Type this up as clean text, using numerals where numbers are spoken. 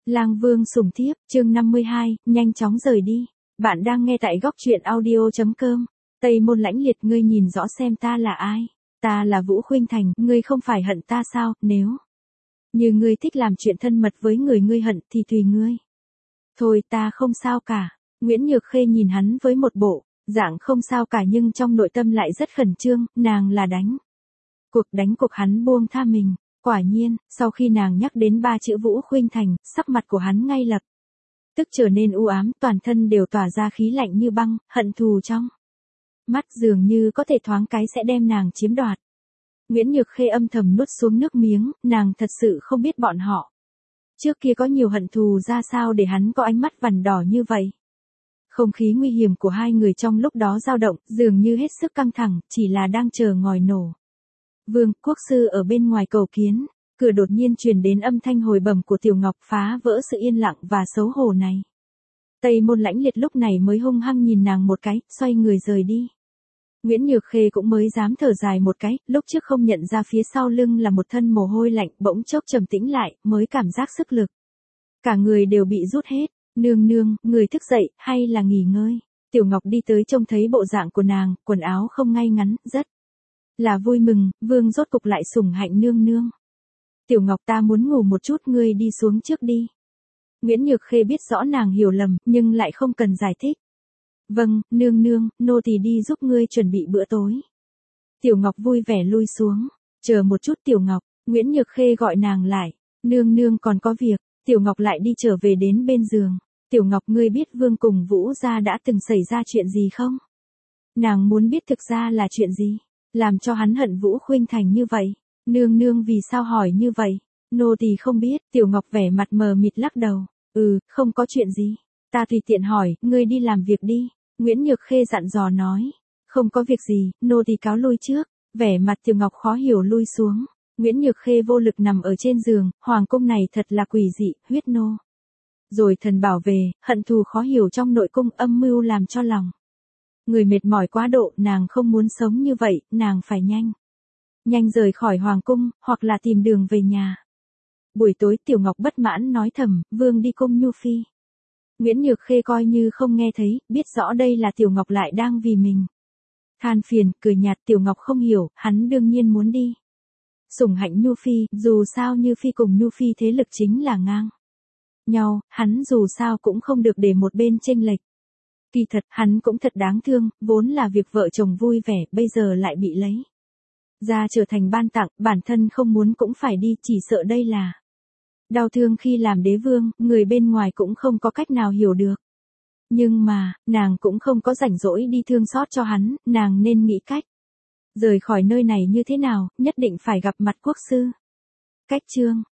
Lang Vương sủng thiếp, chương 52, nhanh chóng rời đi. Bạn đang nghe tại góc truyện audio.com. Tây Môn Lãnh Liệt, ngươi nhìn rõ xem ta là ai. Ta là Vũ Khuynh Thành, ngươi không phải hận ta sao? Nếu như ngươi thích làm chuyện thân mật với người ngươi hận thì tùy ngươi. Thôi, ta không sao cả. Nguyễn Nhược Khê nhìn hắn với một bộ dạng không sao cả, nhưng trong nội tâm lại rất khẩn trương. Nàng là đánh cuộc hắn buông tha mình. Quả nhiên, sau khi nàng nhắc đến ba chữ Vũ Khuynh Thành, sắc mặt của hắn ngay lập tức trở nên u ám, toàn thân đều tỏa ra khí lạnh như băng, hận thù trong mắt dường như có thể thoáng cái sẽ đem nàng chiếm đoạt. Nguyễn Nhược Khê âm thầm nuốt xuống nước miếng, nàng thật sự không biết bọn họ trước kia có nhiều hận thù ra sao để hắn có ánh mắt vằn đỏ như vậy. Không khí nguy hiểm của hai người trong lúc đó dao động, dường như hết sức căng thẳng, chỉ là đang chờ ngòi nổ. Vương Quốc Sư ở bên ngoài cầu kiến, cửa đột nhiên truyền đến âm thanh hồi bẩm của Tiểu Ngọc, phá vỡ sự yên lặng và xấu hổ này. Tây Môn Lãnh Liệt lúc này mới hung hăng nhìn nàng một cái, xoay người rời đi. Nguyễn Nhược Khê cũng mới dám thở dài một cái, lúc trước không nhận ra phía sau lưng là một thân mồ hôi lạnh, bỗng chốc trầm tĩnh lại, mới cảm giác sức lực cả người đều bị rút hết. Nương nương, người thức dậy, hay là nghỉ ngơi? Tiểu Ngọc đi tới trông thấy bộ dạng của nàng, quần áo không ngay ngắn, rất là vui mừng, vương rốt cục lại sủng hạnh nương nương. Tiểu Ngọc, ta muốn ngủ một chút, ngươi đi xuống trước đi. Nguyễn Nhược Khê biết rõ nàng hiểu lầm, nhưng lại không cần giải thích. Vâng, nương nương, nô tỳ đi giúp ngươi chuẩn bị bữa tối. Tiểu Ngọc vui vẻ lui xuống. Chờ một chút Tiểu Ngọc, Nguyễn Nhược Khê gọi nàng lại. Nương nương còn có việc. Tiểu Ngọc lại đi trở về đến bên giường. Tiểu Ngọc, ngươi biết Vương cùng Vũ gia đã từng xảy ra chuyện gì không? Nàng muốn biết thực ra là chuyện gì làm cho hắn hận Vũ Khuynh Thành như vậy. Nương nương vì sao hỏi như vậy? Nô tỳ không biết. Tiểu Ngọc vẻ mặt mờ mịt lắc đầu. Không có chuyện gì. Ta tùy tiện hỏi, ngươi đi làm việc đi. Nguyễn Nhược Khê dặn dò nói. Không có việc gì, nô tỳ cáo lui trước. Vẻ mặt Tiểu Ngọc khó hiểu lui xuống. Nguyễn Nhược Khê vô lực nằm ở trên giường, hoàng cung này thật là quỷ dị, huyết nô rồi thần bảo về, hận thù khó hiểu trong nội cung, âm mưu làm cho lòng người mệt mỏi quá độ, nàng không muốn sống như vậy, nàng phải nhanh rời khỏi hoàng cung, hoặc là tìm đường về nhà. Buổi tối Tiểu Ngọc bất mãn nói thầm, vương đi cung nhu phi. Nguyễn Nhược Khê coi như không nghe thấy, biết rõ đây là Tiểu Ngọc lại đang vì mình than phiền, cười nhạt. Tiểu Ngọc không hiểu, hắn đương nhiên muốn đi sủng hạnh Nhu Phi, dù sao Như Phi cùng Nhu Phi thế lực chính là ngang nhau, hắn dù sao cũng không được để một bên chênh lệch. Kỳ thật, hắn cũng thật đáng thương, vốn là việc vợ chồng vui vẻ, bây giờ lại bị lấy ra trở thành ban tặng, bản thân không muốn cũng phải đi, chỉ sợ đây là đau thương khi làm đế vương, người bên ngoài cũng không có cách nào hiểu được. Nhưng mà, nàng cũng không có rảnh rỗi đi thương xót cho hắn, nàng nên nghĩ cách rời khỏi nơi này như thế nào, nhất định phải gặp mặt quốc sư. Cách chương